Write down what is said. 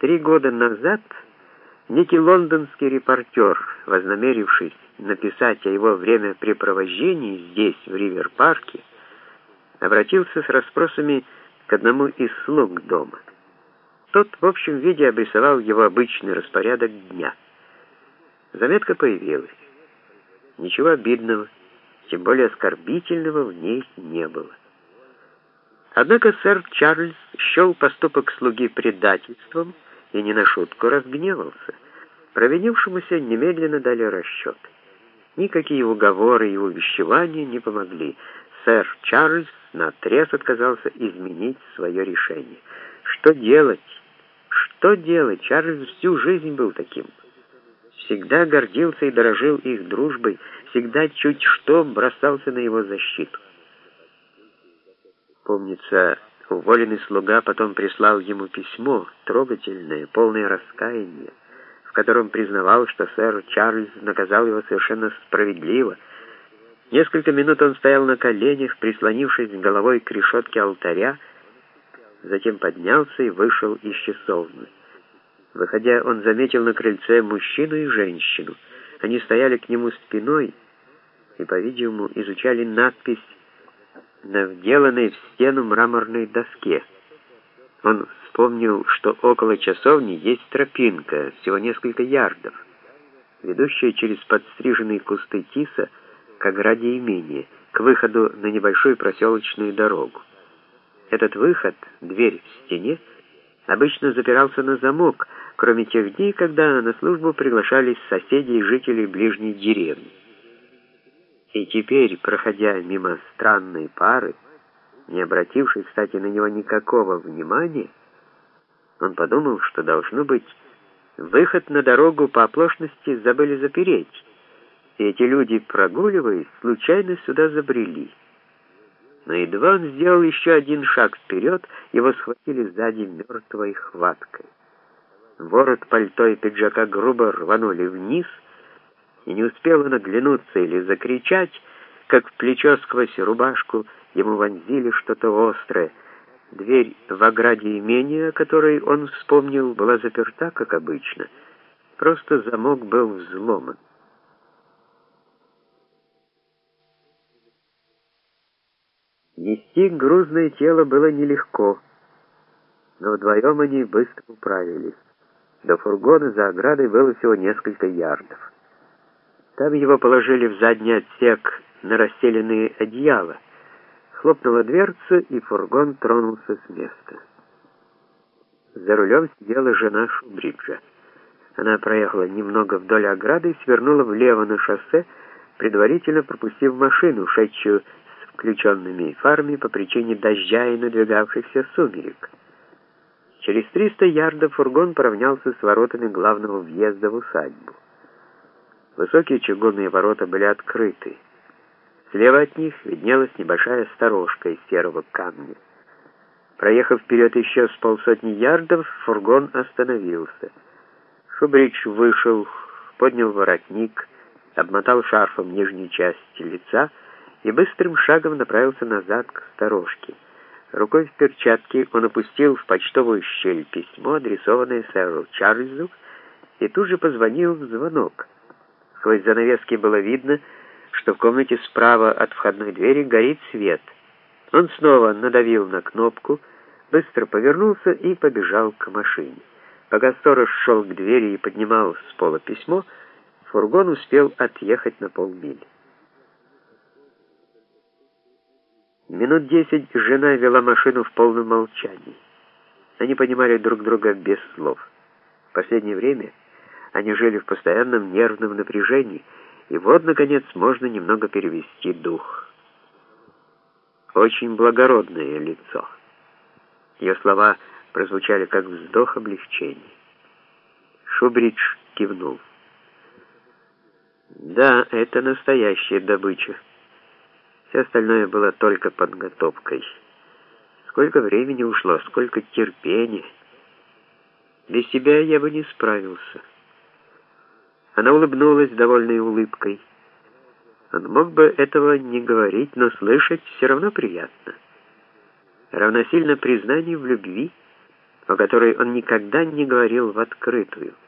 3 года назад некий лондонский репортер, вознамерившись написать о его времяпрепровождении здесь, в Ривер-парке, обратился с расспросами к одному из слуг дома. Тот в общем виде обрисовал его обычный распорядок дня. Заметка появилась. Ничего обидного, тем более оскорбительного в ней не было. Однако сэр Чарльз счел поступок слуги предательством и не на шутку разгневался. Провинившемуся немедленно дали расчет. Никакие уговоры и увещевания не помогли. Сэр Чарльз наотрез отказался изменить свое решение. Что делать? Что делать? Чарльз всю жизнь был таким. Всегда гордился и дорожил их дружбой, всегда чуть что бросался на его защиту. Помнится, уволенный слуга потом прислал ему письмо, трогательное, полное раскаяния, в котором признавал, что сэр Чарльз наказал его совершенно справедливо. Несколько минут он стоял на коленях, прислонившись головой к решетке алтаря, затем поднялся и вышел из часовни. Выходя, он заметил на крыльце мужчину и женщину. Они стояли к нему спиной и, по-видимому, изучали надпись на вделанной в стену мраморной доске. Он вспомнил, что около часовни есть тропинка, всего несколько ярдов, ведущая через подстриженные кусты тиса к ограде имения, к выходу на небольшую проселочную дорогу. Этот выход, дверь в стене, обычно запирался на замок, кроме тех дней, когда на службу приглашались соседи и жители ближней деревни. И теперь, проходя мимо странной пары, не обратившей, кстати, на него никакого внимания, он подумал, что, должно быть, выход на дорогу по оплошности забыли запереть, и эти люди, прогуливаясь, случайно сюда забрели. Но едва он сделал еще один шаг вперед, его схватили сзади мертвой хваткой. Ворот пальто и пиджака грубо рванули вниз, и не успел он оглянуться или закричать, как в плечо сквозь рубашку ему вонзили что-то острое. Дверь в ограде имения, о которой он вспомнил, была заперта, как обычно. Просто замок был взломан. Нести грузное тело было нелегко, но вдвоем они быстро управились. До фургона за оградой было всего несколько ярдов. Там его положили в задний отсек на расстеленные одеяла. Хлопнула дверца, и фургон тронулся с места. За рулем сидела жена Шубриджа. Она проехала немного вдоль ограды и свернула влево на шоссе, предварительно пропустив машину, шедшую с включенными фарами по причине дождя и надвигавшихся сумерек. Через 300 ярдов фургон поравнялся с воротами главного въезда в усадьбу. Высокие чугунные ворота были открыты. Слева от них виднелась небольшая сторожка из серого камня. Проехав вперед еще с полсотни ярдов, фургон остановился. Шубридж вышел, поднял воротник, обмотал шарфом нижнюю часть лица и быстрым шагом направился назад к сторожке. Рукой в перчатке он опустил в почтовую щель письмо, адресованное сэру Чарльзу, и тут же позвонил в звонок. Сквозь занавески было видно, что в комнате справа от входной двери горит свет. Он снова надавил на кнопку, быстро повернулся и побежал к машине. Пока сторож шел к двери и поднимал с пола письмо, фургон успел отъехать на полмили. Минут 10 жена вела машину в полном молчании. Они понимали друг друга без слов. В последнее время они жили в постоянном нервном напряжении, и вот, наконец, можно немного перевести дух. Очень благородное лицо. Ее слова прозвучали как вздох облегчения. Шубридж кивнул. Да, это настоящая добыча. Все остальное было только подготовкой. Сколько времени ушло, сколько терпения. Без тебя я бы не справился. Она улыбнулась довольной улыбкой. Он мог бы этого не говорить, но слышать все равно приятно. Равносильно признанию в любви. о которой он никогда не говорил в открытую.